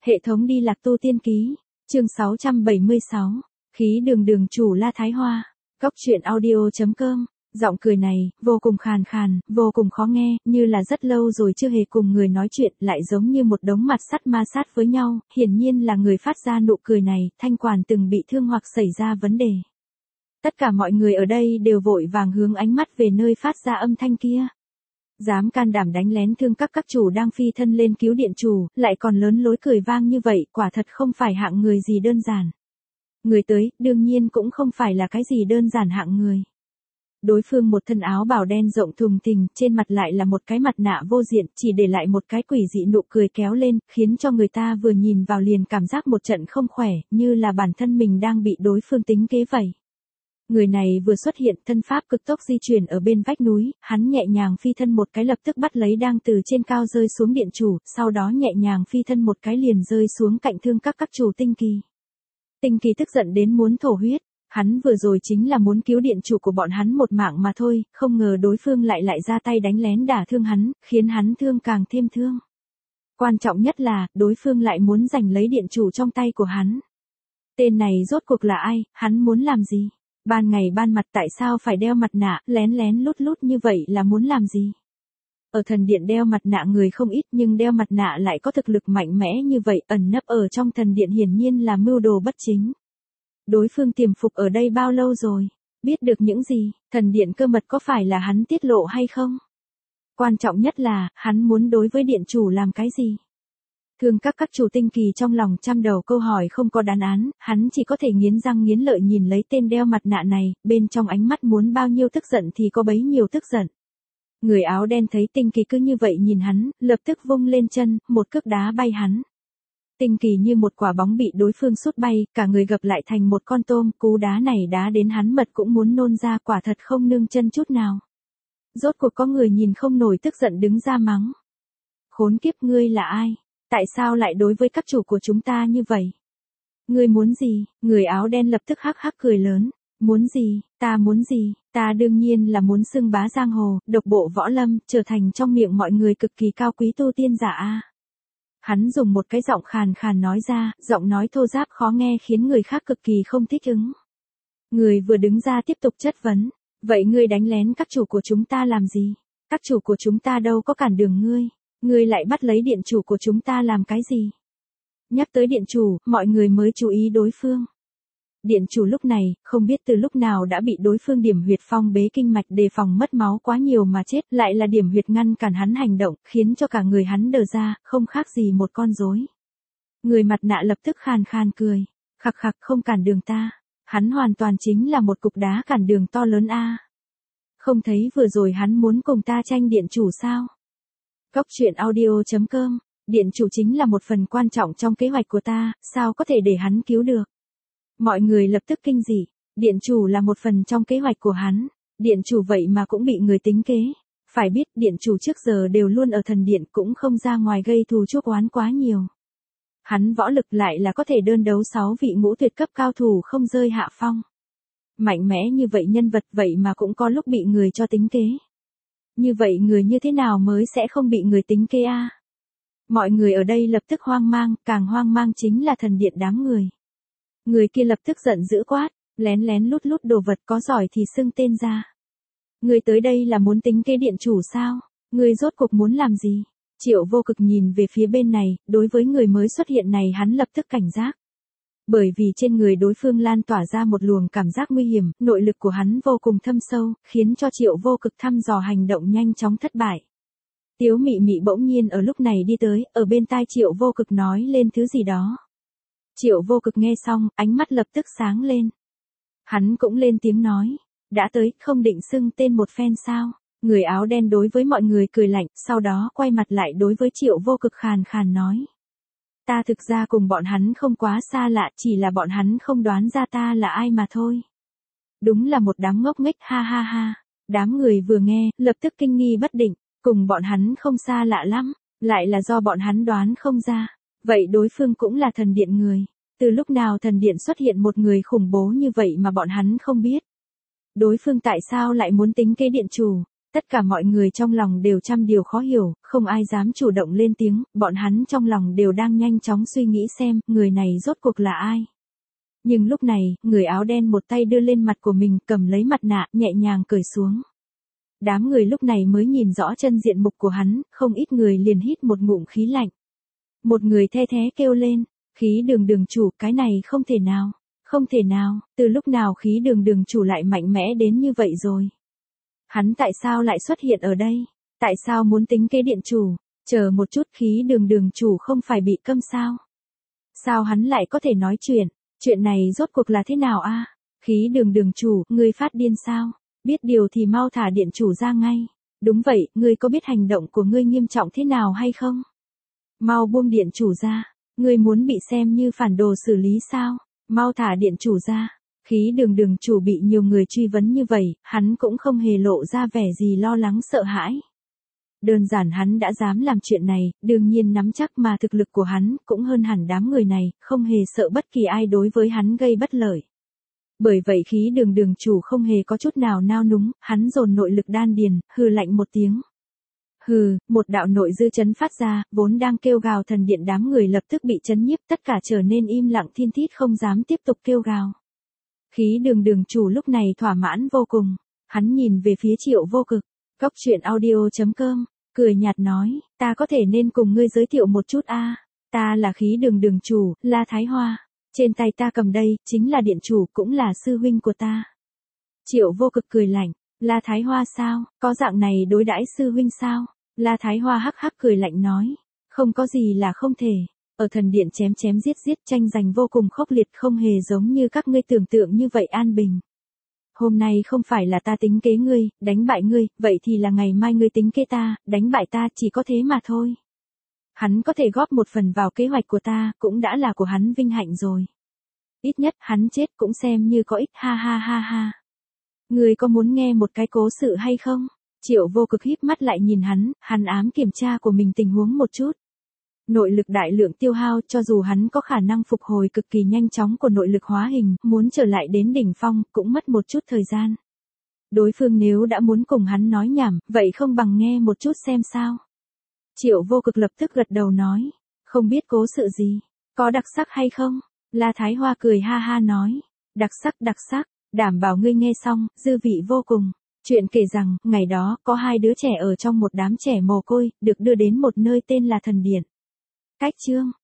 Hệ thống đi lạc tu tiên ký, chương 676, khí đường đường chủ La Thái Hoa, Cóc truyện audio.com, giọng cười này, vô cùng khàn khàn, vô cùng khó nghe, như là rất lâu rồi chưa hề cùng người nói chuyện, lại giống như một đống mặt sắt ma sát với nhau, hiển nhiên là người phát ra nụ cười này, thanh quản từng bị thương hoặc xảy ra vấn đề. Tất cả mọi người ở đây đều vội vàng hướng ánh mắt về nơi phát ra âm thanh kia. Dám can đảm đánh lén thương các chủ đang phi thân lên cứu điện chủ, lại còn lớn lối cười vang như vậy, quả thật không phải hạng người gì đơn giản. Người tới, đương nhiên cũng không phải là cái gì đơn giản hạng người. Đối phương một thân áo bào đen rộng thùng thình, trên mặt lại là một cái mặt nạ vô diện, chỉ để lại một cái quỷ dị nụ cười kéo lên, khiến cho người ta vừa nhìn vào liền cảm giác một trận không khỏe, như là bản thân mình đang bị đối phương tính kế vậy. Người này vừa xuất hiện, thân pháp cực tốc di chuyển ở bên vách núi, hắn nhẹ nhàng phi thân một cái lập tức bắt lấy đang từ trên cao rơi xuống điện chủ, sau đó nhẹ nhàng phi thân một cái liền rơi xuống cạnh thương các chủ Tinh Kỳ. Tinh Kỳ tức giận đến muốn thổ huyết, hắn vừa rồi chính là muốn cứu điện chủ của bọn hắn một mạng mà thôi, không ngờ đối phương lại ra tay đánh lén đả thương hắn, khiến hắn thương càng thêm thương. Quan trọng nhất là, đối phương lại muốn giành lấy điện chủ trong tay của hắn. Tên này rốt cuộc là ai, hắn muốn làm gì? Ban ngày ban mặt tại sao phải đeo mặt nạ, lén lén lút lút như vậy là muốn làm gì? Ở thần điện đeo mặt nạ người không ít nhưng đeo mặt nạ lại có thực lực mạnh mẽ như vậy, ẩn nấp ở trong thần điện hiển nhiên là mưu đồ bất chính. Đối phương tiềm phục ở đây bao lâu rồi? Biết được những gì? Thần điện cơ mật có phải là hắn tiết lộ hay không? Quan trọng nhất là, hắn muốn đối với điện chủ làm cái gì? Thương các chủ Tinh Kỳ trong lòng trăm đầu câu hỏi không có đáp án, hắn chỉ có thể nghiến răng nghiến lợi nhìn lấy tên đeo mặt nạ này, bên trong ánh mắt muốn bao nhiêu tức giận thì có bấy nhiêu tức giận. Người áo đen thấy Tinh Kỳ cứ như vậy nhìn hắn, lập tức vung lên chân, một cước đá bay hắn. Tinh Kỳ như một quả bóng bị đối phương sút bay, cả người gập lại thành một con tôm, cú đá này đá đến hắn mật cũng muốn nôn ra, quả thật không nương chân chút nào. Rốt cuộc có người nhìn không nổi tức giận đứng ra mắng. Khốn kiếp, ngươi là ai? Tại sao lại đối với các chủ của chúng ta như vậy? Ngươi muốn gì? Người áo đen lập tức hắc hắc cười lớn. Muốn gì? Ta muốn gì? Ta đương nhiên là muốn xưng bá giang hồ, độc bộ võ lâm, trở thành trong miệng mọi người cực kỳ cao quý tu tiên giả a. Hắn dùng một cái giọng khàn khàn nói ra, giọng nói thô ráp khó nghe khiến người khác cực kỳ không thích ứng. Người vừa đứng ra tiếp tục chất vấn. Vậy ngươi đánh lén các chủ của chúng ta làm gì? Các chủ của chúng ta đâu có cản đường ngươi. Ngươi lại bắt lấy điện chủ của chúng ta làm cái gì? Nhắc tới điện chủ, mọi người mới chú ý đối phương. Điện chủ lúc này, không biết từ lúc nào đã bị đối phương điểm huyệt phong bế kinh mạch đề phòng mất máu quá nhiều mà chết, lại là điểm huyệt ngăn cản hắn hành động, khiến cho cả người hắn đờ ra, không khác gì một con rối. Người mặt nạ lập tức khàn khàn cười. Khặc khặc, không cản đường ta. Hắn hoàn toàn chính là một cục đá cản đường to lớn a. Không thấy vừa rồi hắn muốn cùng ta tranh điện chủ sao? Cóc truyện audio.com, điện chủ chính là một phần quan trọng trong kế hoạch của ta, sao có thể để hắn cứu được? Mọi người lập tức kinh dị, điện chủ là một phần trong kế hoạch của hắn, điện chủ vậy mà cũng bị người tính kế. Phải biết điện chủ trước giờ đều luôn ở thần điện cũng không ra ngoài gây thù chuốc oán quá nhiều. Hắn võ lực lại là có thể đơn đấu 6 vị ngũ tuyệt cấp cao thủ không rơi hạ phong. Mạnh mẽ như vậy nhân vật vậy mà cũng có lúc bị người cho tính kế. Như vậy người như thế nào mới sẽ không bị người tính kế a? Mọi người ở đây lập tức hoang mang, càng hoang mang chính là thần điện đám người. Người kia lập tức giận dữ quát, lén lén lút lút đồ vật có giỏi thì xưng tên ra. Người tới đây là muốn tính kế điện chủ sao? Người rốt cuộc muốn làm gì? Triệu Vô Cực nhìn về phía bên này, đối với người mới xuất hiện này hắn lập tức cảnh giác. Bởi vì trên người đối phương lan tỏa ra một luồng cảm giác nguy hiểm, nội lực của hắn vô cùng thâm sâu, khiến cho Triệu Vô Cực thăm dò hành động nhanh chóng thất bại. Tiếu Mị Mị bỗng nhiên ở lúc này đi tới, ở bên tai Triệu Vô Cực nói lên thứ gì đó. Triệu Vô Cực nghe xong, ánh mắt lập tức sáng lên. Hắn cũng lên tiếng nói, đã tới, không định xưng tên một phen sao? Người áo đen đối với mọi người cười lạnh, sau đó quay mặt lại đối với Triệu Vô Cực khàn khàn nói. Ta thực ra cùng bọn hắn không quá xa lạ, chỉ là bọn hắn không đoán ra ta là ai mà thôi. Đúng là một đám ngốc nghếch, ha ha ha. Đám người vừa nghe, lập tức kinh nghi bất định, cùng bọn hắn không xa lạ lắm, lại là do bọn hắn đoán không ra. Vậy đối phương cũng là thần điện người. Từ lúc nào thần điện xuất hiện một người khủng bố như vậy mà bọn hắn không biết? Đối phương tại sao lại muốn tính kế điện chủ? Tất cả mọi người trong lòng đều trăm điều khó hiểu, không ai dám chủ động lên tiếng, bọn hắn trong lòng đều đang nhanh chóng suy nghĩ xem, người này rốt cuộc là ai. Nhưng lúc này, người áo đen một tay đưa lên mặt của mình, cầm lấy mặt nạ, nhẹ nhàng cởi xuống. Đám người lúc này mới nhìn rõ chân diện mục của hắn, không ít người liền hít một ngụm khí lạnh. Một người the thé kêu lên, khí đường chủ, cái này không thể nào, không thể nào, từ lúc nào khí đường chủ lại mạnh mẽ đến như vậy rồi. Hắn tại sao lại xuất hiện ở đây? Tại sao muốn tính kế điện chủ? Chờ một chút, khí đường chủ không phải bị câm sao? Sao hắn lại có thể nói chuyện? Chuyện này rốt cuộc là thế nào a? Khí đường chủ, ngươi phát điên sao? Biết điều thì mau thả điện chủ ra ngay. Đúng vậy, ngươi có biết hành động của ngươi nghiêm trọng thế nào hay không? Mau buông điện chủ ra. Ngươi muốn bị xem như phản đồ xử lý sao? Mau thả điện chủ ra. Khí đường chủ bị nhiều người truy vấn như vậy, hắn cũng không hề lộ ra vẻ gì lo lắng sợ hãi. Đơn giản hắn đã dám làm chuyện này, đương nhiên nắm chắc mà thực lực của hắn cũng hơn hẳn đám người này, không hề sợ bất kỳ ai đối với hắn gây bất lợi. Bởi vậy khí đường chủ không hề có chút nào nao núng, hắn dồn nội lực đan điền, hừ lạnh một tiếng. Hừ, một đạo nội dư chấn phát ra, vốn đang kêu gào thần điện đám người lập tức bị chấn nhiếp, tất cả trở nên im lặng thiên thít không dám tiếp tục kêu gào. Khí đường chủ lúc này thỏa mãn vô cùng, hắn nhìn về phía Triệu Vô Cực, Cốc Truyện Audio.com, cười nhạt nói, ta có thể nên cùng ngươi giới thiệu một chút a, ta là khí đường chủ, La Thái Hoa, trên tay ta cầm đây, chính là điện chủ cũng là sư huynh của ta. Triệu Vô Cực cười lạnh, La Thái Hoa sao, có dạng này đối đãi sư huynh sao? La Thái Hoa hắc hắc cười lạnh nói, không có gì là không thể. Ở thần điện chém chém giết giết tranh giành vô cùng khốc liệt, không hề giống như các ngươi tưởng tượng như vậy an bình. Hôm nay không phải là ta tính kế ngươi, đánh bại ngươi, vậy thì là ngày mai ngươi tính kế ta, đánh bại ta, chỉ có thế mà thôi. Hắn có thể góp một phần vào kế hoạch của ta, cũng đã là của hắn vinh hạnh rồi. Ít nhất hắn chết cũng xem như có ích, ha ha ha ha. Ngươi có muốn nghe một cái cố sự hay không? Triệu Vô Cực híp mắt lại nhìn hắn ám kiểm tra của mình tình huống một chút. Nội lực đại lượng tiêu hao, cho dù hắn có khả năng phục hồi cực kỳ nhanh chóng của nội lực hóa hình, muốn trở lại đến đỉnh phong, cũng mất một chút thời gian. Đối phương nếu đã muốn cùng hắn nói nhảm, vậy không bằng nghe một chút xem sao. Triệu Vô Cực lập tức gật đầu nói, không biết cố sự gì, có đặc sắc hay không? La Thái Hoa cười ha ha nói, đặc sắc, đảm bảo ngươi nghe xong, dư vị vô cùng. Chuyện kể rằng, ngày đó, có hai đứa trẻ ở trong một đám trẻ mồ côi, được đưa đến một nơi tên là thần điện. Cách chương